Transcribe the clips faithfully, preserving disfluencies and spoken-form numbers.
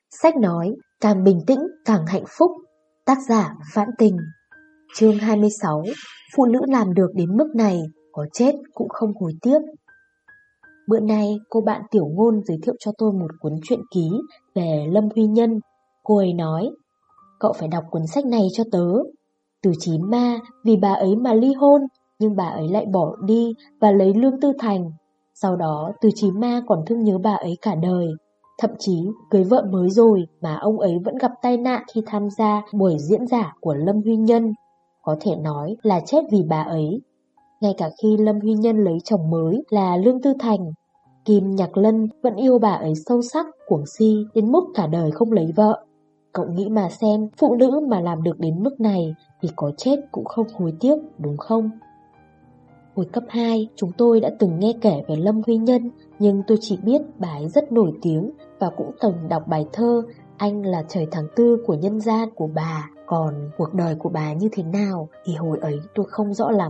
Sách nói, càng bình tĩnh càng hạnh phúc. Tác giả Vãn Tình. Chương hai mươi sáu. Phụ nữ làm được đến mức này, có chết cũng không hối tiếc. Bữa nay cô bạn Tiểu Ngôn giới thiệu cho tôi một cuốn truyện ký về Lâm Huy Nhân. Cô ấy nói, cậu phải đọc cuốn sách này cho tớ. Từ Chí Ma vì bà ấy mà ly hôn, nhưng bà ấy lại bỏ đi và lấy Lương Tư Thành. Sau đó Từ Chí Ma còn thương nhớ bà ấy cả đời. Thậm chí cưới vợ mới rồi mà ông ấy vẫn gặp tai nạn khi tham gia buổi diễn giả của Lâm Huy Nhân. Có thể nói là chết vì bà ấy. Ngay cả khi Lâm Huy Nhân lấy chồng mới là Lương Tư Thành, Kim Nhạc Lân vẫn yêu bà ấy sâu sắc, cuồng si đến mức cả đời không lấy vợ. Cậu nghĩ mà xem, phụ nữ mà làm được đến mức này thì có chết cũng không hối tiếc, đúng không? Hồi cấp hai, chúng tôi đã từng nghe kể về Lâm Huy Nhân, nhưng tôi chỉ biết bà ấy rất nổi tiếng và cũng từng đọc bài thơ Anh là trời tháng tư của nhân gian của bà. Còn cuộc đời của bà như thế nào thì hồi ấy tôi không rõ lắm.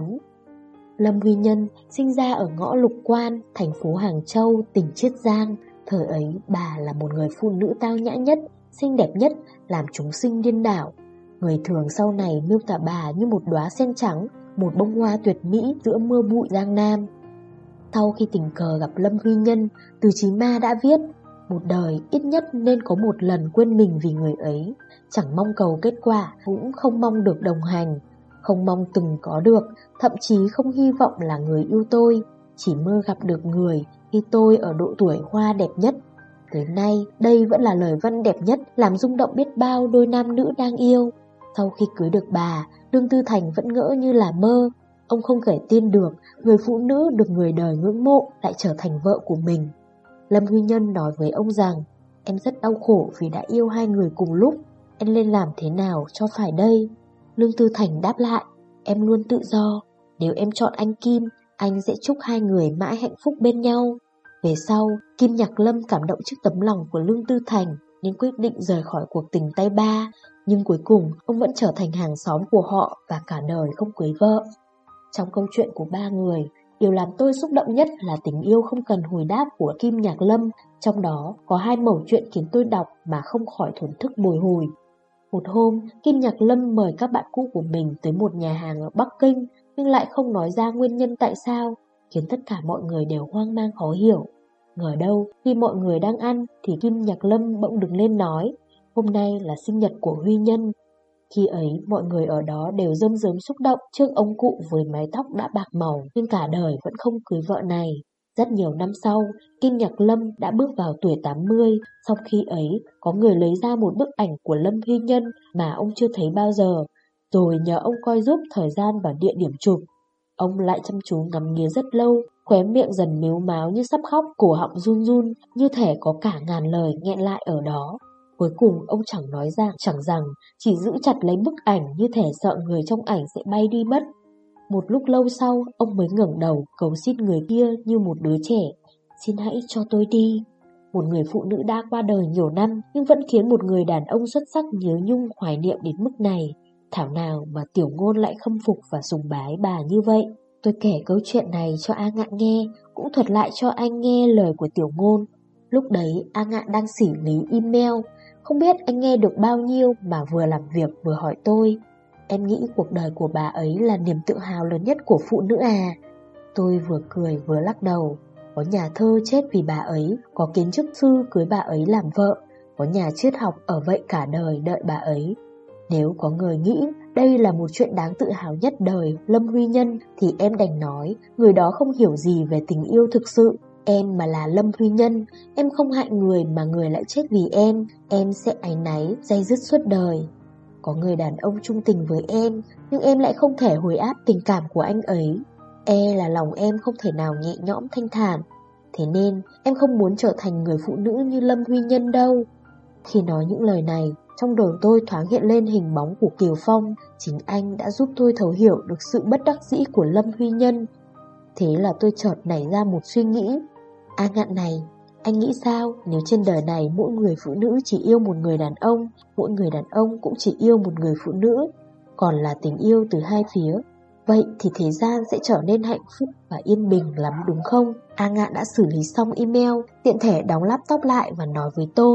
Lâm Huy Nhân sinh ra ở ngõ Lục Quan, thành phố Hàng Châu, tỉnh Chiết Giang. Thời ấy bà là một người phụ nữ tao nhã nhất, xinh đẹp nhất, làm chúng sinh điên đảo. Người thường sau này miêu tả bà như một đóa sen trắng, một bông hoa tuyệt mỹ giữa mưa bụi Giang Nam. Sau khi tình cờ gặp Lâm Huy Nhân, Từ Chí Ma đã viết, một đời ít nhất nên có một lần quên mình vì người ấy. Chẳng mong cầu kết quả, cũng không mong được đồng hành, không mong từng có được, thậm chí không hy vọng là người yêu tôi. Chỉ mơ gặp được người khi tôi ở độ tuổi hoa đẹp nhất. Tới nay, đây vẫn là lời văn đẹp nhất, làm rung động biết bao đôi nam nữ đang yêu. Sau khi cưới được bà, Lương Tư Thành vẫn ngỡ như là mơ. Ông không thể tin được người phụ nữ được người đời ngưỡng mộ lại trở thành vợ của mình. Lâm Huy Nhân nói với ông rằng, em rất đau khổ vì đã yêu hai người cùng lúc. Em nên làm thế nào cho phải đây? Lương Tư Thành đáp lại, em luôn tự do. Nếu em chọn anh Kim, anh sẽ chúc hai người mãi hạnh phúc bên nhau. Về sau, Kim Nhạc Lâm cảm động trước tấm lòng của Lương Tư Thành nên quyết định rời khỏi cuộc tình tay ba. Nhưng cuối cùng, ông vẫn trở thành hàng xóm của họ và cả đời không cưới vợ. Trong câu chuyện của ba người, điều làm tôi xúc động nhất là tình yêu không cần hồi đáp của Kim Nhạc Lâm. Trong đó có hai mẩu chuyện khiến tôi đọc mà không khỏi thổn thức bồi hồi. Một hôm, Kim Nhạc Lâm mời các bạn cũ của mình tới một nhà hàng ở Bắc Kinh, nhưng lại không nói ra nguyên nhân tại sao, khiến tất cả mọi người đều hoang mang khó hiểu. Ngờ đâu, khi mọi người đang ăn thì Kim Nhạc Lâm bỗng đứng lên nói, hôm nay là sinh nhật của Huy Nhân. Khi ấy, mọi người ở đó đều rơm rớm xúc động trước ông cụ với mái tóc đã bạc màu nhưng cả đời vẫn không cưới vợ này. Rất nhiều năm sau, Kim Nhạc Lâm đã bước vào tuổi tám mươi. Sau khi ấy, có người lấy ra một bức ảnh của Lâm Huy Nhân mà ông chưa thấy bao giờ, rồi nhờ ông coi giúp thời gian và địa điểm chụp. Ông lại chăm chú ngắm nghía rất lâu, khóe miệng dần mếu máo như sắp khóc, cổ họng run run, như thể có cả ngàn lời nghẹn lại ở đó. Cuối cùng ông chẳng nói ra chẳng rằng, chỉ giữ chặt lấy bức ảnh như thể sợ người trong ảnh sẽ bay đi mất. Một lúc lâu sau, ông mới ngẩng đầu cầu xin người kia như một đứa trẻ, xin hãy cho tôi đi. Một người phụ nữ đã qua đời nhiều năm nhưng vẫn khiến một người đàn ông xuất sắc nhớ nhung hoài niệm đến mức này. Thảo nào mà Tiểu Ngôn lại khâm phục và sùng bái bà như vậy. Tôi kể câu chuyện này cho A Ngạn nghe, cũng thuật lại cho anh nghe lời của Tiểu Ngôn. Lúc đấy A Ngạn đang xử lý email, không biết anh nghe được bao nhiêu mà vừa làm việc vừa hỏi tôi, em nghĩ cuộc đời của bà ấy là niềm tự hào lớn nhất của phụ nữ à? Tôi vừa cười vừa lắc đầu. Có nhà thơ chết vì bà ấy, có kiến trúc sư cưới bà ấy làm vợ, có nhà triết học ở vậy cả đời đợi bà ấy. Nếu có người nghĩ đây là một chuyện đáng tự hào nhất đời Lâm Huy Nhân thì em đành nói người đó không hiểu gì về tình yêu thực sự. Em mà là Lâm Huy Nhân, em không hại người mà người lại chết vì em, em sẽ áy náy, day dứt suốt đời. Có người đàn ông trung tình với em, nhưng em lại không thể hồi áp tình cảm của anh ấy. E là lòng em không thể nào nhẹ nhõm thanh thản. Thế nên em không muốn trở thành người phụ nữ như Lâm Huy Nhân đâu. Khi nói những lời này, trong đầu tôi thoáng hiện lên hình bóng của Kiều Phong. Chính anh đã giúp tôi thấu hiểu được sự bất đắc dĩ của Lâm Huy Nhân. Thế là tôi chợt nảy ra một suy nghĩ. A Ngạn này, anh nghĩ sao nếu trên đời này mỗi người phụ nữ chỉ yêu một người đàn ông, mỗi người đàn ông cũng chỉ yêu một người phụ nữ, còn là tình yêu từ hai phía? Vậy thì thế gian sẽ trở nên hạnh phúc và yên bình lắm đúng không? A Ngạn đã xử lý xong email, tiện thể đóng laptop lại và nói với tôi,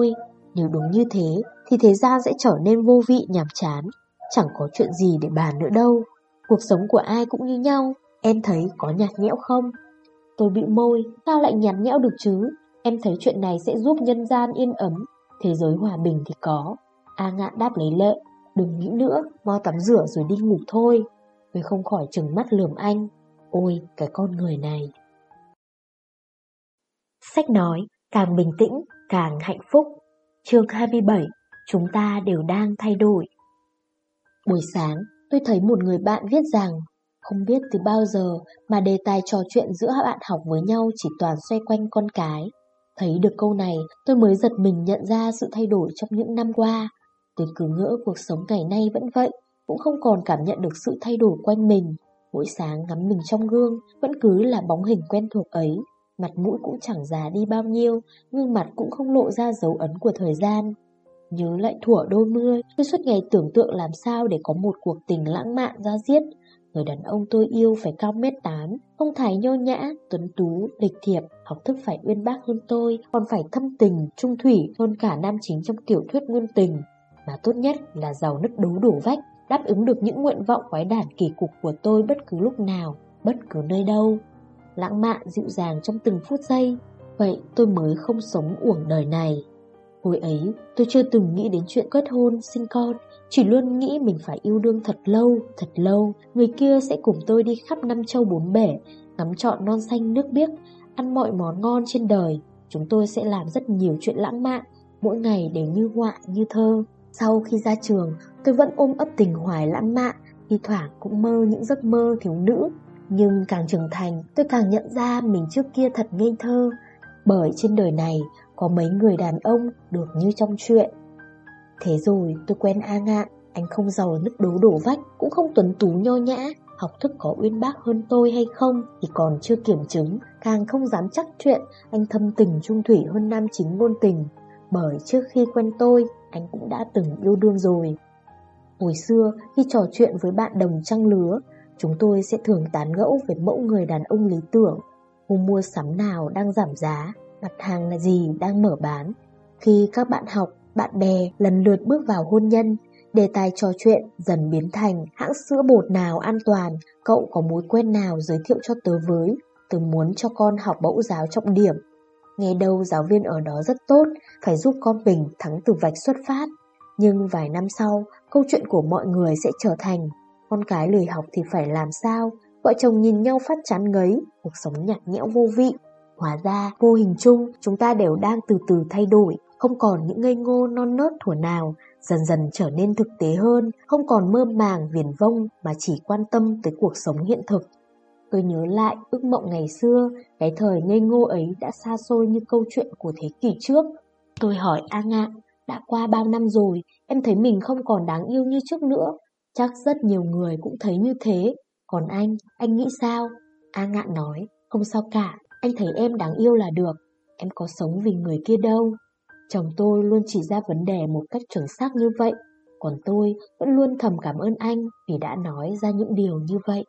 Nếu đúng như thế thì thế gian sẽ trở nên vô vị nhàm chán, chẳng có chuyện gì để bàn nữa đâu. Cuộc sống của ai cũng như nhau, em thấy có nhạt nhẽo không? Tôi bĩu môi, sao lại nhạt nhẽo được chứ? Em thấy chuyện này sẽ giúp nhân gian yên ấm, thế giới hòa bình thì có. A Ngạn đáp lấy lệ, đừng nghĩ nữa, mau tắm rửa rồi đi ngủ thôi. Tôi không khỏi trừng mắt lườm anh. Ôi, cái con người này. Sách nói, càng bình tĩnh, càng hạnh phúc. Chương hai mươi bảy, chúng ta đều đang thay đổi. Buổi sáng, tôi thấy một người bạn viết rằng, không biết từ bao giờ mà đề tài trò chuyện giữa bạn học với nhau chỉ toàn xoay quanh con cái. Thấy được câu này, tôi mới giật mình nhận ra sự thay đổi trong những năm qua. Tôi cứ ngỡ cuộc sống ngày nay vẫn vậy, cũng không còn cảm nhận được sự thay đổi quanh mình. Mỗi sáng ngắm mình trong gương, vẫn cứ là bóng hình quen thuộc ấy. Mặt mũi cũng chẳng già đi bao nhiêu, gương mặt cũng không lộ ra dấu ấn của thời gian. Nhớ lại thuở đôi mươi, tôi suốt ngày tưởng tượng làm sao để có một cuộc tình lãng mạn da diết. Người đàn ông tôi yêu phải cao mét tám, phong thái nho nhã, tuấn tú, lịch thiệp, học thức phải uyên bác hơn tôi, còn phải thâm tình, trung thủy hơn cả nam chính trong tiểu thuyết ngôn tình. Mà tốt nhất là giàu nứt đố đổ vách, đáp ứng được những nguyện vọng quái đản kỳ cục của tôi bất cứ lúc nào, bất cứ nơi đâu. Lãng mạn dịu dàng trong từng phút giây, vậy tôi mới không sống uổng đời này. Hồi ấy, tôi chưa từng nghĩ đến chuyện kết hôn, sinh con, chỉ luôn nghĩ mình phải yêu đương thật lâu, thật lâu, người kia sẽ cùng tôi đi khắp năm châu bốn bể, ngắm trọn non xanh nước biếc, ăn mọi món ngon trên đời. Chúng tôi sẽ làm rất nhiều chuyện lãng mạn, mỗi ngày đều như họa như thơ. Sau khi ra trường, tôi vẫn ôm ấp tình hoài lãng mạn, thi thoảng cũng mơ những giấc mơ thiếu nữ. Nhưng càng trưởng thành, tôi càng nhận ra mình trước kia thật ngây thơ, bởi trên đời này có mấy người đàn ông được như trong chuyện. Thế rồi tôi quen A Ngạn, anh không giàu nứt đố đổ vách, cũng không tuấn tú nho nhã, học thức có uyên bác hơn tôi hay không thì còn chưa kiểm chứng, càng không dám chắc chuyện anh thâm tình trung thủy hơn nam chính ngôn tình, bởi trước khi quen tôi, anh cũng đã từng yêu đương rồi. Hồi xưa, khi trò chuyện với bạn đồng trang lứa, chúng tôi sẽ thường tán gẫu về mẫu người đàn ông lý tưởng, hôm mua sắm nào đang giảm giá, mặt hàng là gì đang mở bán. Khi các bạn học, bạn bè lần lượt bước vào hôn nhân, đề tài trò chuyện dần biến thành hãng sữa bột nào an toàn, cậu có mối quen nào giới thiệu cho tớ với, tớ muốn cho con học mẫu giáo trọng điểm. Nghe đâu giáo viên ở đó rất tốt, phải giúp con mình thắng từ vạch xuất phát. Nhưng vài năm sau, câu chuyện của mọi người sẽ trở thành con cái lười học thì phải làm sao, vợ chồng nhìn nhau phát chán ngấy, cuộc sống nhạt nhẽo vô vị. Hóa ra, vô hình chung, chúng ta đều đang từ từ thay đổi, không còn những ngây ngô non nớt thuở nào, dần dần trở nên thực tế hơn, không còn mơ màng viển vông mà chỉ quan tâm tới cuộc sống hiện thực. Tôi nhớ lại ước mộng ngày xưa, cái thời ngây ngô ấy đã xa xôi như câu chuyện của thế kỷ trước. Tôi hỏi A Ngạn, đã qua bao năm rồi, em thấy mình không còn đáng yêu như trước nữa. Chắc rất nhiều người cũng thấy như thế. Còn anh, anh nghĩ sao? A Ngạn nói, không sao cả, anh thấy em đáng yêu là được. Em có sống vì người kia đâu. Chồng tôi luôn chỉ ra vấn đề một cách chuẩn xác như vậy, còn tôi vẫn luôn thầm cảm ơn anh vì đã nói ra những điều như vậy.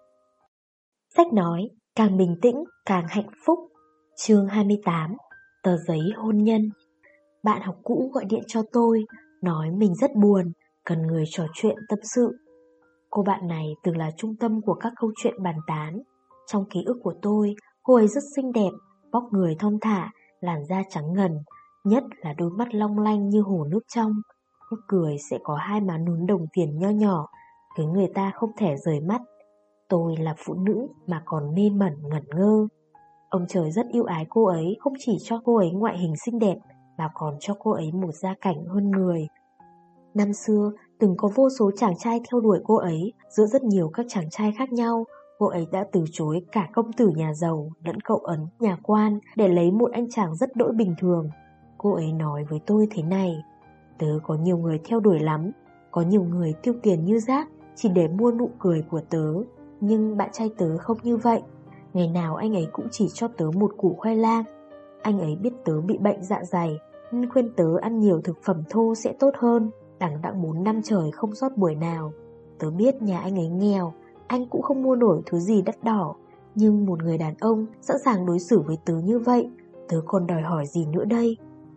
Sách nói, càng bình tĩnh, càng hạnh phúc. Chương hai mươi tám, tờ giấy hôn nhân. Bạn học cũ gọi điện cho tôi, nói mình rất buồn, cần người trò chuyện tâm sự. Cô bạn này từng là trung tâm của các câu chuyện bàn tán. Trong ký ức của tôi, cô ấy rất xinh đẹp, vóc người thon thả, làn da trắng ngần, nhất là đôi mắt long lanh như hồ nước trong. Lúc cười sẽ có hai má núm đồng tiền nho nhỏ, khiến người ta không thể rời mắt. Tôi là phụ nữ mà còn mê mẩn ngẩn ngơ. Ông trời rất yêu ái cô ấy, không chỉ cho cô ấy ngoại hình xinh đẹp, mà còn cho cô ấy một gia cảnh hơn người. Năm xưa, từng có vô số chàng trai theo đuổi cô ấy, giữa rất nhiều các chàng trai khác nhau. Cô ấy đã từ chối cả công tử nhà giàu lẫn cậu ấn nhà quan để lấy một anh chàng rất đỗi bình thường. Cô ấy nói với tôi thế này, tớ có nhiều người theo đuổi lắm, có nhiều người tiêu tiền như rác chỉ để mua nụ cười của tớ, nhưng bạn trai tớ không như vậy. Ngày nào anh ấy cũng chỉ cho tớ một củ khoai lang. Anh ấy biết tớ bị bệnh dạ dày nên khuyên tớ ăn nhiều thực phẩm thô sẽ tốt hơn. Đằng đẵng bốn năm trời không sót buổi nào. Tớ biết nhà anh ấy nghèo, anh cũng không mua nổi thứ gì đắt đỏ, nhưng một người đàn ông sẵn sàng đối xử với tớ như vậy, tớ còn đòi hỏi gì nữa đây?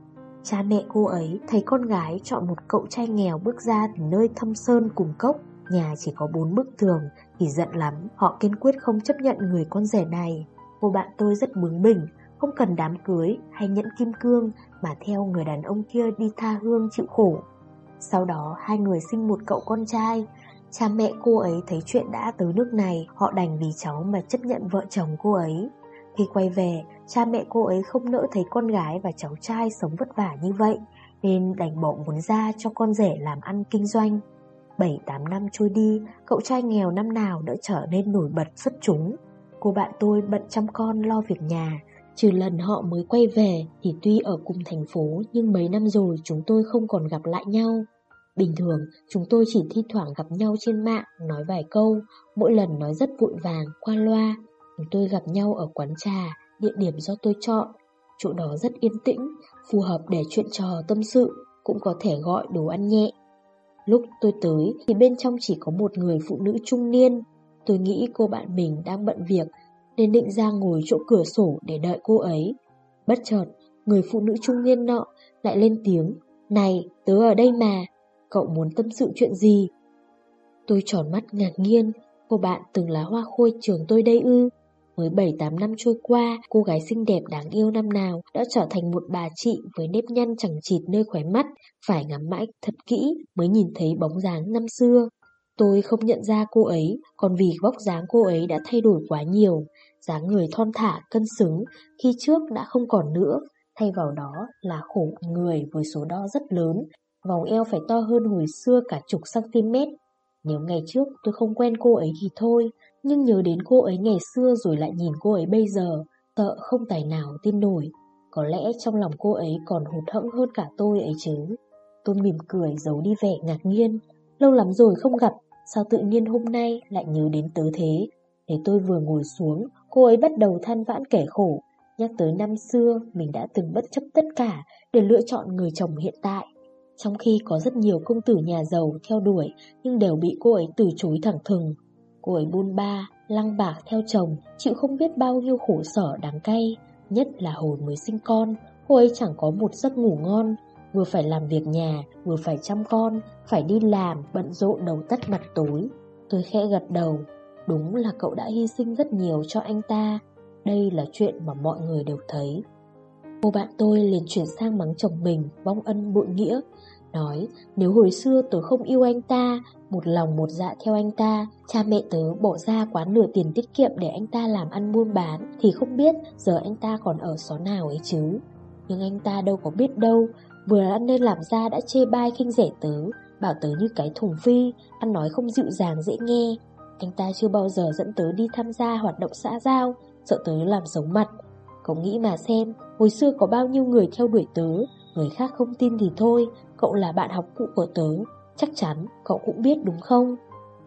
Cha mẹ cô ấy thấy con gái chọn một cậu trai nghèo bước ra từ nơi thâm sơn cùng cốc, nhà chỉ có bốn bức tường, thì giận lắm. Họ kiên quyết không chấp nhận người con rể này. Cô bạn tôi rất bướng bỉnh, không cần đám cưới hay nhẫn kim cương mà theo người đàn ông kia đi tha hương chịu khổ. Sau đó hai người sinh một cậu con trai. Cha mẹ cô ấy thấy chuyện đã tới nước này, họ đành vì cháu mà chấp nhận vợ chồng cô ấy. Khi quay về, cha mẹ cô ấy không nỡ thấy con gái và cháu trai sống vất vả như vậy, nên đành bỏ muốn ra cho con rể làm ăn kinh doanh. Bảy tám năm trôi đi, cậu trai nghèo năm nào đã trở nên nổi bật xuất chúng. Cô bạn tôi bận chăm con lo việc nhà. Trừ lần họ mới quay về thì tuy ở cùng thành phố, nhưng mấy năm rồi chúng tôi không còn gặp lại nhau. Bình thường chúng tôi chỉ thi thoảng gặp nhau trên mạng, nói vài câu, mỗi lần nói rất vội vàng, qua loa. Chúng tôi gặp nhau ở quán trà, địa điểm do tôi chọn. Chỗ đó rất yên tĩnh, phù hợp để chuyện trò tâm sự, cũng có thể gọi đồ ăn nhẹ. Lúc tôi tới thì bên trong chỉ có một người phụ nữ trung niên. Tôi nghĩ cô bạn mình đang bận việc nên định ra ngồi chỗ cửa sổ để đợi cô ấy. Bất chợt, người phụ nữ trung niên nọ lại lên tiếng: "Này, tớ ở đây mà, cậu muốn tâm sự chuyện gì?" Tôi tròn mắt ngạc nhiên. Cô bạn từng là hoa khôi trường tôi đây ư? Mới bảy tám năm trôi qua, cô gái xinh đẹp đáng yêu năm nào đã trở thành một bà chị với nếp nhăn chằng chịt nơi khóe mắt, phải ngắm mãi thật kỹ mới nhìn thấy bóng dáng năm xưa. Tôi không nhận ra cô ấy, còn vì vóc dáng cô ấy đã thay đổi quá nhiều. Dáng người thon thả, cân xứng, khi trước đã không còn nữa, thay vào đó là khổ người với số đo rất lớn, vòng eo phải to hơn hồi xưa cả chục cm. Nếu ngày trước tôi không quen cô ấy thì thôi, nhưng nhớ đến cô ấy ngày xưa rồi lại nhìn cô ấy bây giờ, sợ không tài nào tin nổi. Có lẽ trong lòng cô ấy còn hụt hẫng hơn cả tôi ấy chứ. Tôi mỉm cười giấu đi vẻ ngạc nhiên. Lâu lắm rồi không gặp, sao tự nhiên hôm nay lại nhớ đến tớ thế? Thế tôi vừa ngồi xuống, cô ấy bắt đầu than vãn kể khổ, nhắc tới năm xưa mình đã từng bất chấp tất cả để lựa chọn người chồng hiện tại. Trong khi có rất nhiều công tử nhà giàu theo đuổi, nhưng đều bị cô ấy từ chối thẳng thừng. Cô ấy buôn ba, lăng bạc theo chồng, chịu không biết bao nhiêu khổ sở đắng cay. Nhất là hồi mới sinh con, cô ấy chẳng có một giấc ngủ ngon. Vừa phải làm việc nhà, vừa phải chăm con, phải đi làm, bận rộn đầu tắt mặt tối. Tôi khẽ gật đầu. Đúng là cậu đã hy sinh rất nhiều cho anh ta. Đây là chuyện mà mọi người đều thấy. Cô bạn tôi liền chuyển sang mắng chồng mình, vong ân bội nghĩa. Nói nếu hồi xưa tớ không yêu anh ta, một lòng một dạ theo anh ta, cha mẹ tớ bỏ ra quá nửa tiền tiết kiệm để anh ta làm ăn buôn bán, thì không biết giờ anh ta còn ở xó nào ấy chứ. Nhưng anh ta đâu có biết đâu, vừa đã nên làm ra đã chê bai khinh rẻ tớ, bảo tớ như cái thùng phi, ăn nói không dịu dàng dễ nghe. Anh ta chưa bao giờ dẫn tớ đi tham gia hoạt động xã giao, sợ tớ làm xấu mặt. Cậu nghĩ mà xem, hồi xưa có bao nhiêu người theo đuổi tớ, người khác không tin thì thôi, cậu là bạn học cũ của tớ, chắc chắn cậu cũng biết đúng không?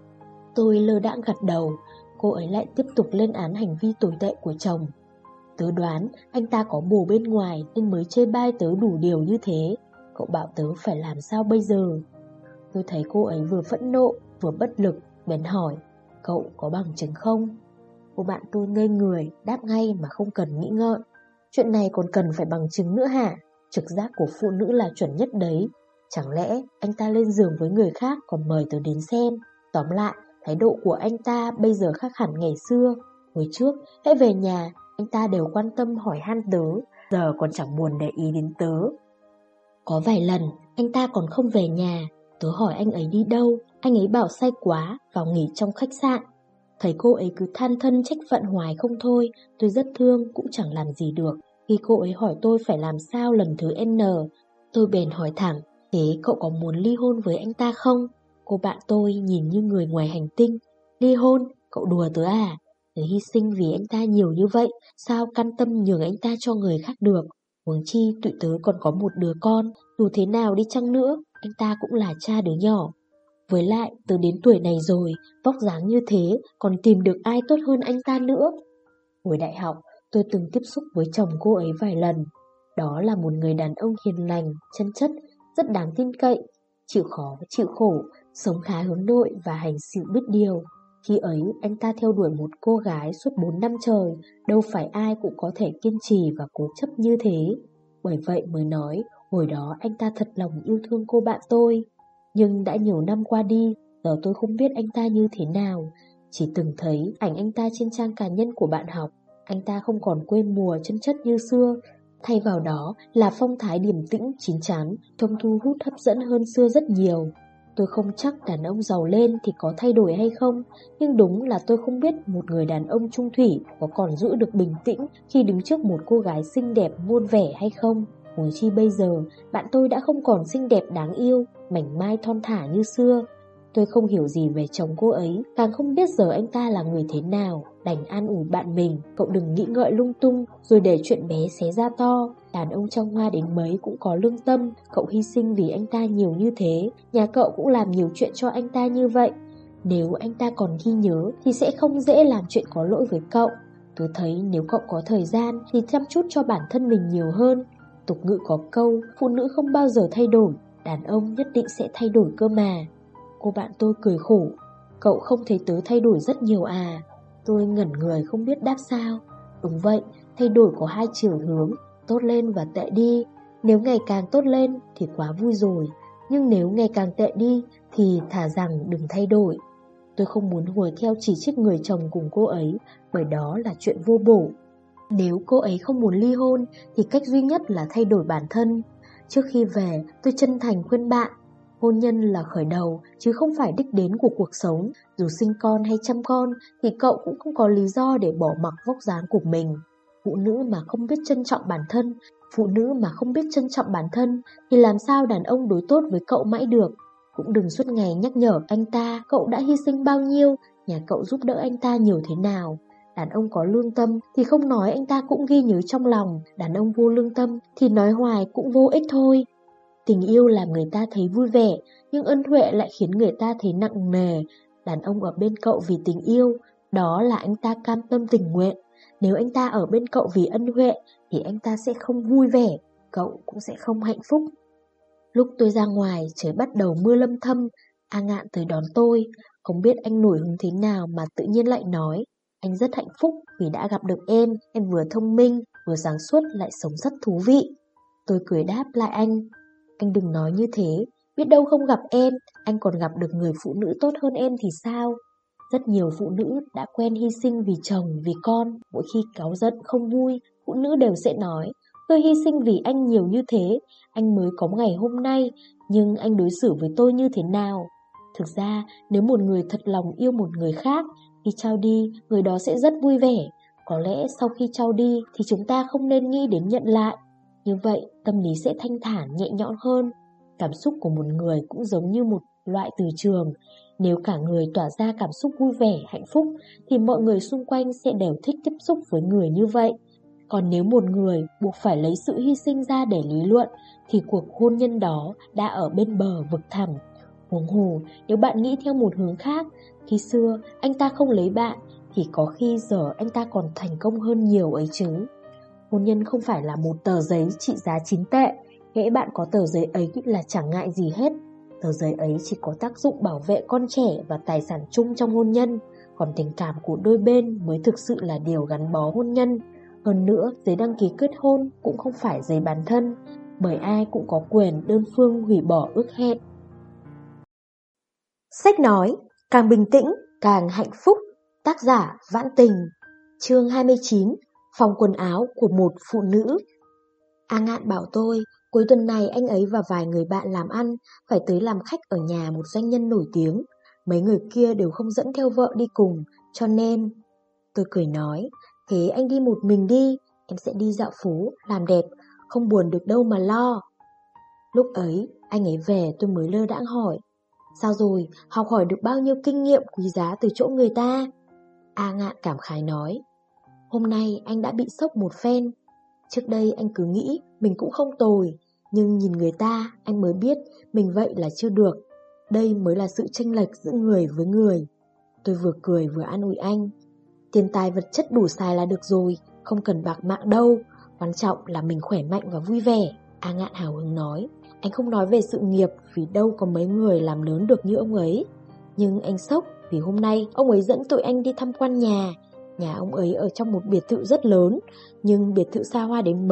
Tôi lơ đãng gật đầu. Cô ấy lại tiếp tục lên án hành vi tồi tệ của chồng. Tớ đoán anh ta có bồ bên ngoài nên mới chê bai tớ đủ điều như thế. Cậu bảo tớ phải làm sao bây giờ? Tôi thấy cô ấy vừa phẫn nộ vừa bất lực, bèn hỏi: Cậu có bằng chứng không? Cô bạn tôi ngây người, đáp ngay mà không cần nghĩ ngợi: Chuyện này còn cần phải bằng chứng nữa hả? Trực giác của phụ nữ là chuẩn nhất đấy. Chẳng lẽ anh ta lên giường với người khác còn mời tớ đến xem? Tóm lại, thái độ của anh ta bây giờ khác hẳn ngày xưa. Hồi trước, hễ về nhà, anh ta đều quan tâm hỏi han tớ, giờ còn chẳng buồn để ý đến tớ. Có vài lần, anh ta còn không về nhà. Tớ hỏi anh ấy đi đâu, anh ấy bảo say quá, vào nghỉ trong khách sạn. Thấy cô ấy cứ than thân trách phận hoài không thôi, tôi rất thương cũng chẳng làm gì được. Khi cô ấy hỏi tôi phải làm sao lần thứ N, tôi bèn hỏi thẳng: Thế cậu có muốn ly hôn với anh ta không? Cô bạn tôi nhìn như người ngoài hành tinh. Ly hôn? Cậu đùa tớ à? Tớ hy sinh vì anh ta nhiều như vậy, sao can tâm nhường anh ta cho người khác được? Huống chi tụi tớ còn có một đứa con, dù thế nào đi chăng nữa, anh ta cũng là cha đứa nhỏ. Với lại, tớ đến tuổi này rồi, vóc dáng như thế, còn tìm được ai tốt hơn anh ta nữa. Hồi đại học, tôi từng tiếp xúc với chồng cô ấy vài lần. Đó là một người đàn ông hiền lành, chân chất, rất đáng tin cậy, chịu khó, chịu khổ, sống khá hướng nội và hành xử biết điều. Khi ấy, anh ta theo đuổi một cô gái suốt bốn năm trời, đâu phải ai cũng có thể kiên trì và cố chấp như thế. Bởi vậy mới nói, Hồi đó anh ta thật lòng yêu thương cô bạn tôi. Nhưng đã nhiều năm qua đi, giờ tôi không biết anh ta như thế nào. Chỉ từng thấy ảnh anh ta trên trang cá nhân của bạn học. Anh ta không còn quê mùa chân chất như xưa. Thay vào đó là phong thái điềm tĩnh, chín chắn, trông thu hút hấp dẫn hơn xưa rất nhiều. Tôi không chắc đàn ông giàu lên thì có thay đổi hay không, nhưng đúng là tôi không biết một người đàn ông trung thủy có còn giữ được bình tĩnh khi đứng trước một cô gái xinh đẹp muôn vẻ hay không. Huống chi bây giờ, bạn tôi đã không còn xinh đẹp đáng yêu, mảnh mai thon thả như xưa. Tôi không hiểu gì về chồng cô ấy, càng không biết giờ anh ta là người thế nào. Đành an ủi bạn mình, cậu đừng nghĩ ngợi lung tung rồi để chuyện bé xé ra to. Đàn ông trong hoa đến mấy cũng có lương tâm, cậu hy sinh vì anh ta nhiều như thế, nhà cậu cũng làm nhiều chuyện cho anh ta như vậy. Nếu anh ta còn ghi nhớ thì sẽ không dễ làm chuyện có lỗi với cậu. Tôi thấy nếu cậu có thời gian thì chăm chút cho bản thân mình nhiều hơn. Tục ngữ có câu, phụ nữ không bao giờ thay đổi, đàn ông nhất định sẽ thay đổi cơ mà. Cô bạn tôi cười khổ, cậu không thấy tớ thay đổi rất nhiều à? Tôi ngẩn người không biết đáp sao. Đúng vậy, thay đổi có hai chiều hướng, tốt lên và tệ đi. Nếu ngày càng tốt lên thì quá vui rồi, nhưng nếu ngày càng tệ đi thì thà rằng đừng thay đổi. Tôi không muốn hùa theo chỉ trích người chồng cùng cô ấy, bởi đó là chuyện vô bổ. Nếu cô ấy không muốn ly hôn thì cách duy nhất là thay đổi bản thân. Trước khi về, tôi chân thành khuyên bạn, hôn nhân là khởi đầu chứ không phải đích đến của cuộc sống. Dù sinh con hay chăm con thì cậu cũng không có lý do để bỏ mặc vóc dáng của mình. Phụ nữ mà không biết trân trọng bản thân, phụ nữ mà không biết trân trọng bản thân thì làm sao đàn ông đối tốt với cậu mãi được. Cũng đừng suốt ngày nhắc nhở anh ta cậu đã hy sinh bao nhiêu, nhà cậu giúp đỡ anh ta nhiều thế nào. Đàn ông có lương tâm thì không nói anh ta cũng ghi nhớ trong lòng, đàn ông vô lương tâm thì nói hoài cũng vô ích thôi. Tình yêu làm người ta thấy vui vẻ, nhưng ân huệ lại khiến người ta thấy nặng nề. Đàn ông ở bên cậu vì tình yêu, đó là anh ta cam tâm tình nguyện. Nếu anh ta ở bên cậu vì ân huệ thì anh ta sẽ không vui vẻ, cậu cũng sẽ không hạnh phúc. Lúc tôi ra ngoài, trời bắt đầu mưa lâm thâm. A Ngạn tới đón tôi. Không biết anh nổi hứng thế nào mà tự nhiên lại nói, anh rất hạnh phúc vì đã gặp được em. Em vừa thông minh, vừa sáng suốt, lại sống rất thú vị. Tôi cười đáp lại anh, anh đừng nói như thế. Biết đâu không gặp em, anh còn gặp được người phụ nữ tốt hơn em thì sao? Rất nhiều phụ nữ đã quen hy sinh vì chồng, vì con. Mỗi khi cáu giận không vui, phụ nữ đều sẽ nói, tôi hy sinh vì anh nhiều như thế, anh mới có ngày hôm nay, nhưng anh đối xử với tôi như thế nào? Thực ra, nếu một người thật lòng yêu một người khác, khi trao đi, người đó sẽ rất vui vẻ. Có lẽ sau khi trao đi thì chúng ta không nên nghĩ đến nhận lại. Như vậy, tâm lý sẽ thanh thản, nhẹ nhõm hơn. Cảm xúc của một người cũng giống như một loại từ trường. Nếu cả người tỏa ra cảm xúc vui vẻ, hạnh phúc, thì mọi người xung quanh sẽ đều thích tiếp xúc với người như vậy. Còn nếu một người buộc phải lấy sự hy sinh ra để lý luận, thì cuộc hôn nhân đó đã ở bên bờ vực thẳm. Huống hồ, nếu bạn nghĩ theo một hướng khác, khi xưa anh ta không lấy bạn, thì có khi giờ anh ta còn thành công hơn nhiều ấy chứ. Hôn nhân không phải là một tờ giấy trị giá chín tệ, hễ bạn có tờ giấy ấy là chẳng ngại gì hết. Tờ giấy ấy chỉ có tác dụng bảo vệ con trẻ và tài sản chung trong hôn nhân, còn tình cảm của đôi bên mới thực sự là điều gắn bó hôn nhân. Hơn nữa, giấy đăng ký kết hôn cũng không phải giấy bán thân, bởi ai cũng có quyền đơn phương hủy bỏ ước hẹn. Sách nói, càng bình tĩnh, càng hạnh phúc. Tác giả Vãn Tình. Chương hai mươi chín. Phòng quần áo của một phụ nữ. A Ngạn bảo tôi, cuối tuần này anh ấy và vài người bạn làm ăn phải tới làm khách ở nhà một doanh nhân nổi tiếng. Mấy người kia đều không dẫn theo vợ đi cùng, cho nên... Tôi cười nói, thế anh đi một mình đi, em sẽ đi dạo phố, làm đẹp, không buồn được đâu mà lo. Lúc ấy, anh ấy về tôi mới lơ đãng hỏi, sao rồi, học hỏi được bao nhiêu kinh nghiệm quý giá từ chỗ người ta? A Ngạn cảm khái nói, hôm nay anh đã bị sốc một phen. Trước đây anh cứ nghĩ mình cũng không tồi, nhưng nhìn người ta anh mới biết mình vậy là chưa được. Đây mới là sự chênh lệch giữa người với người. Tôi vừa cười vừa an ủi anh. Tiền tài vật chất đủ xài là được rồi, không cần bạc mạng đâu. Quan trọng là mình khỏe mạnh và vui vẻ. A Ngạn hào hứng nói. Anh không nói về sự nghiệp vì đâu có mấy người làm lớn được như ông ấy. Nhưng anh sốc vì hôm nay ông ấy dẫn tụi anh đi tham quan nhà. Nhà ông ấy ở trong một biệt thự rất lớn, nhưng biệt thự xa hoa đến mấy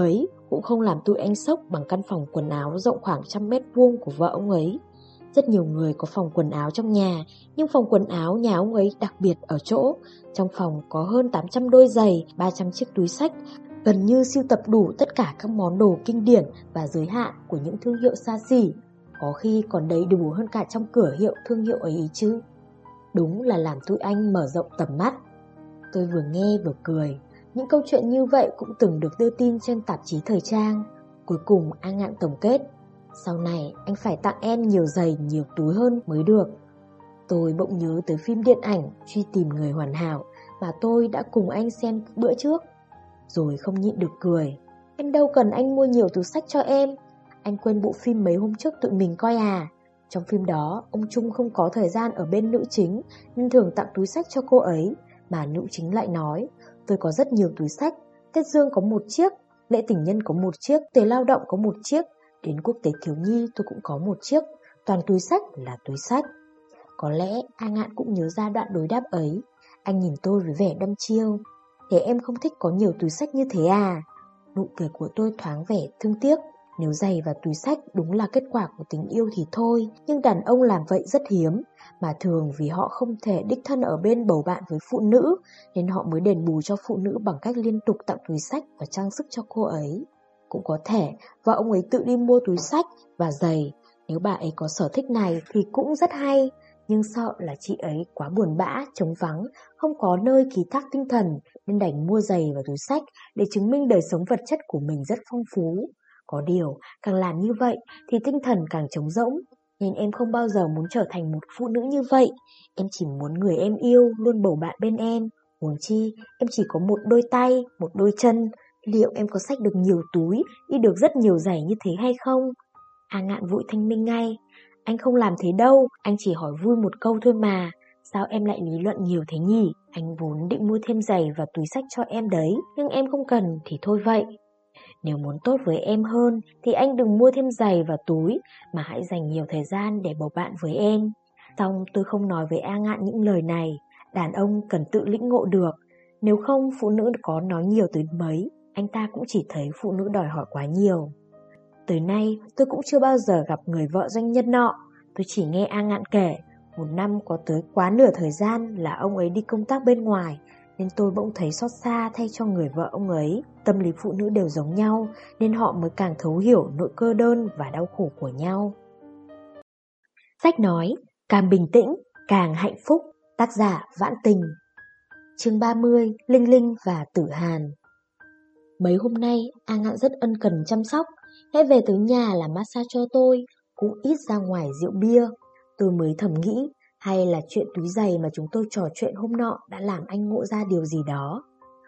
cũng không làm tụi anh sốc bằng căn phòng quần áo rộng khoảng trăm mét vuông của vợ ông ấy. Rất nhiều người có phòng quần áo trong nhà, nhưng phòng quần áo nhà ông ấy đặc biệt ở chỗ trong phòng có hơn tám trăm đôi giày, ba trăm chiếc túi xách, gần như sưu tập đủ tất cả các món đồ kinh điển và giới hạn của những thương hiệu xa xỉ, có khi còn đầy đủ hơn cả trong cửa hiệu thương hiệu ấy ý chứ. Đúng là làm tụi anh mở rộng tầm mắt. Tôi vừa nghe vừa cười. Những câu chuyện như vậy cũng từng được đưa tin trên tạp chí thời trang. Cuối cùng A Ngạn tổng kết: sau này anh phải tặng em nhiều giày, nhiều túi hơn mới được. Tôi bỗng nhớ tới phim điện ảnh Truy tìm người hoàn hảo mà tôi đã cùng anh xem bữa trước, rồi không nhịn được cười. Em đâu cần anh mua nhiều túi xách cho em. Anh quên bộ phim mấy hôm trước tụi mình coi à? Trong phim đó, ông Trung không có thời gian ở bên nữ chính nên thường tặng túi xách cho cô ấy, mà nữ chính lại nói: tôi có rất nhiều túi xách, Tết Dương có một chiếc, lễ tình nhân có một chiếc, Tết lao động có một chiếc, đến quốc tế thiếu nhi tôi cũng có một chiếc, toàn túi xách là túi xách. Có lẽ A Ngạn cũng nhớ ra đoạn đối đáp ấy. Anh nhìn tôi với vẻ đăm chiêu: thế em không thích có nhiều túi xách như thế à? Nụ cười của tôi thoáng vẻ thương tiếc. Nếu giày và túi xách đúng là kết quả của tình yêu thì thôi, nhưng đàn ông làm vậy rất hiếm, mà thường vì họ không thể đích thân ở bên bầu bạn với phụ nữ, nên họ mới đền bù cho phụ nữ bằng cách liên tục tặng túi xách và trang sức cho cô ấy. Cũng có thể vợ ông ấy tự đi mua túi xách và giày, nếu bà ấy có sở thích này thì cũng rất hay, nhưng sợ là chị ấy quá buồn bã, trống vắng, không có nơi ký thác tinh thần, nên đành mua giày và túi xách để chứng minh đời sống vật chất của mình rất phong phú. Có điều, càng làm như vậy thì tinh thần càng trống rỗng, nên em không bao giờ muốn trở thành một phụ nữ như vậy. Em chỉ muốn người em yêu luôn bầu bạn bên em. Huống chi, em chỉ có một đôi tay, một đôi chân. Liệu em có xách được nhiều túi, đi được rất nhiều giày như thế hay không? A Ngạn vội thanh minh ngay: anh không làm thế đâu, anh chỉ hỏi vui một câu thôi mà. Sao em lại lý luận nhiều thế nhỉ? Anh vốn định mua thêm giày và túi xách cho em đấy, nhưng em không cần thì thôi vậy. Nếu muốn tốt với em hơn thì anh đừng mua thêm giày và túi, mà hãy dành nhiều thời gian để bầu bạn với em. Xong tôi không nói với A Ngạn những lời này. Đàn ông cần tự lĩnh ngộ được. Nếu không, phụ nữ có nói nhiều tới mấy, anh ta cũng chỉ thấy phụ nữ đòi hỏi quá nhiều. Tới nay tôi cũng chưa bao giờ gặp người vợ doanh nhân nọ. Tôi chỉ nghe A Ngạn kể, một năm có tới quá nửa thời gian là ông ấy đi công tác bên ngoài, nên tôi bỗng thấy xót xa thay cho người vợ ông ấy. Tâm lý phụ nữ đều giống nhau, nên họ mới càng thấu hiểu nỗi cô đơn và đau khổ của nhau. Sách nói: càng bình tĩnh, càng hạnh phúc. Tác giả Vãn Tình. Chương ba mươi. Linh Linh và Tử Hàn. Mấy hôm nay A Ngạn rất ân cần chăm sóc, hễ về tới nhà là massage cho tôi, cũng ít ra ngoài rượu bia. Tôi mới thầm nghĩ, hay là chuyện túi giày mà chúng tôi trò chuyện hôm nọ đã làm anh ngộ ra điều gì đó.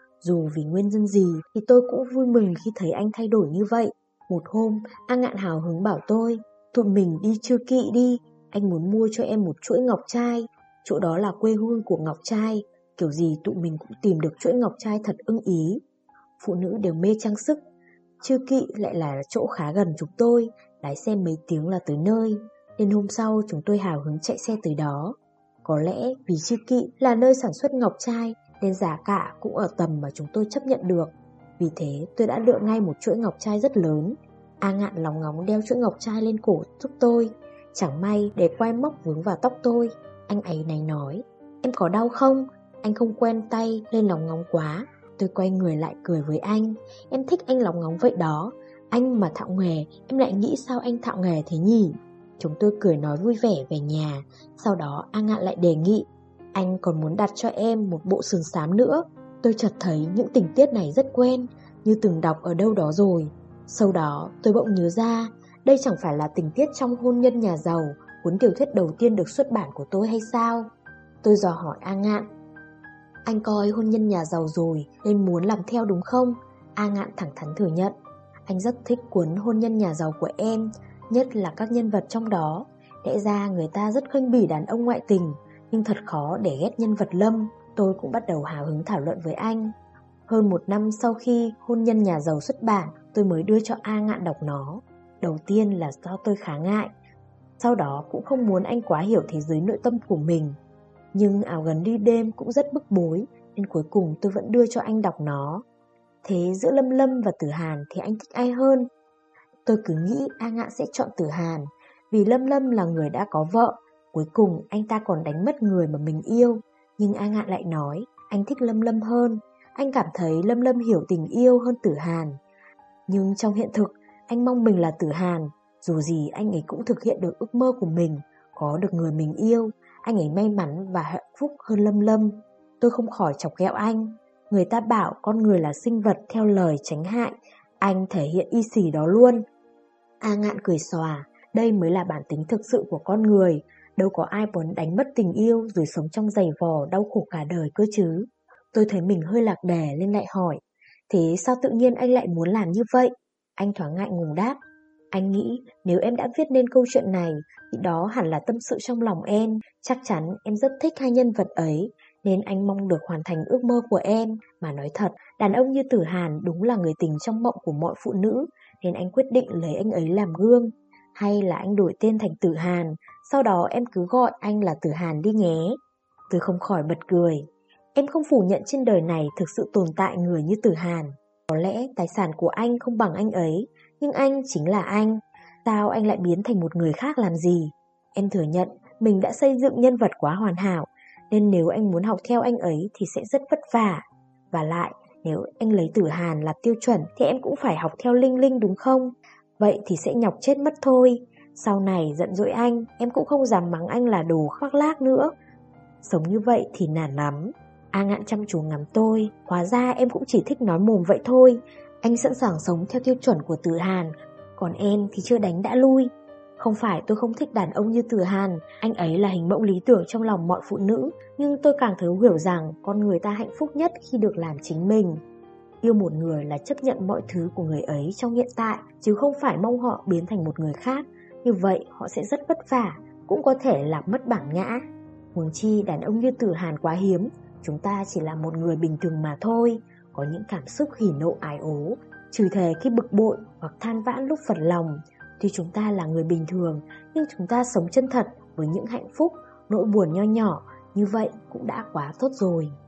Dù vì nguyên nhân gì thì tôi cũng vui mừng khi thấy anh thay đổi như vậy. Một hôm, A Ngạn hào hứng bảo tôi: tụi mình đi Chư Kỵ đi, anh muốn mua cho em một chuỗi ngọc trai. Chỗ đó là quê hương của ngọc trai, kiểu gì tụi mình cũng tìm được chuỗi ngọc trai thật ưng ý. Phụ nữ đều mê trang sức, Chư Kỵ lại là chỗ khá gần chúng tôi, lái xe mấy tiếng là tới nơi, nên hôm sau chúng tôi hào hứng chạy xe tới đó. Có lẽ vì Chư Kỵ là nơi sản xuất ngọc trai nên giá cả cũng ở tầm mà chúng tôi chấp nhận được. Vì thế tôi đã lựa ngay một chuỗi ngọc trai rất lớn. A Ngạn lóng ngóng đeo chuỗi ngọc trai lên cổ giúp tôi. Chẳng may để quai móc vướng vào tóc tôi. Anh ấy này nói: em có đau không? Anh không quen tay nên lóng ngóng quá. Tôi quay người lại cười với anh: em thích anh lóng ngóng vậy đó. Anh mà thạo nghề, em lại nghĩ sao anh thạo nghề thế nhỉ? Chúng tôi cười nói vui vẻ về nhà. Sau đó A Ngạn lại đề nghị: anh còn muốn đặt cho em một bộ sườn xám nữa. Tôi chợt thấy những tình tiết này rất quen, như từng đọc ở đâu đó rồi. Sau đó tôi bỗng nhớ ra, đây chẳng phải là tình tiết trong Hôn nhân nhà giàu, cuốn tiểu thuyết đầu tiên được xuất bản của tôi hay sao? Tôi dò hỏi A Ngạn: anh coi Hôn nhân nhà giàu rồi nên muốn làm theo đúng không? A Ngạn thẳng thắn thừa nhận: anh rất thích cuốn Hôn nhân nhà giàu của em, nhất là các nhân vật trong đó. Lẽ ra người ta rất khinh bỉ đàn ông ngoại tình, nhưng thật khó để ghét nhân vật Lâm. Tôi cũng bắt đầu hào hứng thảo luận với anh. Hơn một năm sau khi Hôn nhân nhà giàu xuất bản, tôi mới đưa cho A Ngạn đọc nó. Đầu tiên là do tôi khá ngại, sau đó cũng không muốn anh quá hiểu thế giới nội tâm của mình. Nhưng Áo Gần Đi Đêm cũng rất bức bối, nên cuối cùng tôi vẫn đưa cho anh đọc nó. Thế giữa Lâm Lâm và Tử Hàn thì anh thích ai hơn? Tôi cứ nghĩ A Ngạn sẽ chọn Tử Hàn, vì Lâm Lâm là người đã có vợ, cuối cùng anh ta còn đánh mất người mà mình yêu. Nhưng A Ngạn lại nói anh thích Lâm Lâm hơn, anh cảm thấy Lâm Lâm hiểu tình yêu hơn Tử Hàn. Nhưng trong hiện thực, anh mong mình là Tử Hàn, dù gì anh ấy cũng thực hiện được ước mơ của mình, có được người mình yêu, anh ấy may mắn và hạnh phúc hơn Lâm Lâm. Tôi không khỏi chọc ghẹo anh. Người ta bảo con người là sinh vật theo lời tránh hại, anh thể hiện y xì đó luôn. A Ngạn cười xòa, đây mới là bản tính thực sự của con người, đâu có ai muốn đánh mất tình yêu rồi sống trong giày vò đau khổ cả đời cơ chứ. Tôi thấy mình hơi lạc đề nên lại hỏi, thế sao tự nhiên anh lại muốn làm như vậy? Anh thoáng ngại ngùng đáp, anh nghĩ nếu em đã viết nên câu chuyện này thì đó hẳn là tâm sự trong lòng em, chắc chắn em rất thích hai nhân vật ấy, nên anh mong được hoàn thành ước mơ của em. Mà nói thật, đàn ông như Tử Hàn đúng là người tình trong mộng của mọi phụ nữ, nên anh quyết định lấy anh ấy làm gương. Hay là anh đổi tên thành Tử Hàn, sau đó em cứ gọi anh là Tử Hàn đi nhé. Tôi không khỏi bật cười. Em không phủ nhận trên đời này thực sự tồn tại người như Tử Hàn. Có lẽ tài sản của anh không bằng anh ấy, nhưng anh chính là anh. Sao anh lại biến thành một người khác làm gì? Em thừa nhận mình đã xây dựng nhân vật quá hoàn hảo, nên nếu anh muốn học theo anh ấy thì sẽ rất vất vả. Và lại, nếu anh lấy Tử Hàn là tiêu chuẩn thì em cũng phải học theo Linh Linh đúng không? Vậy thì sẽ nhọc chết mất thôi. Sau này giận dỗi anh, em cũng không dám mắng anh là đồ khoác lác nữa. Sống như vậy thì nản lắm. A Ngạn chăm chú ngắm tôi, hóa ra em cũng chỉ thích nói mồm vậy thôi. Anh sẵn sàng sống theo tiêu chuẩn của Tử Hàn, còn em thì chưa đánh đã lui. Không phải tôi không thích đàn ông như Tử Hàn, anh ấy là hình mẫu lý tưởng trong lòng mọi phụ nữ, nhưng tôi càng thấu hiểu rằng con người ta hạnh phúc nhất khi được làm chính mình. Yêu một người là chấp nhận mọi thứ của người ấy trong hiện tại, chứ không phải mong họ biến thành một người khác. Như vậy họ sẽ rất vất vả, cũng có thể làm mất bản ngã. Huống chi đàn ông như Tử Hàn quá hiếm, chúng ta chỉ là một người bình thường mà thôi, có những cảm xúc hỉ nộ ái ố, trừ thề khi bực bội hoặc than vãn lúc phật lòng. Tuy chúng ta là người bình thường, nhưng chúng ta sống chân thật với những hạnh phúc, nỗi buồn nho nhỏ, như vậy cũng đã quá tốt rồi.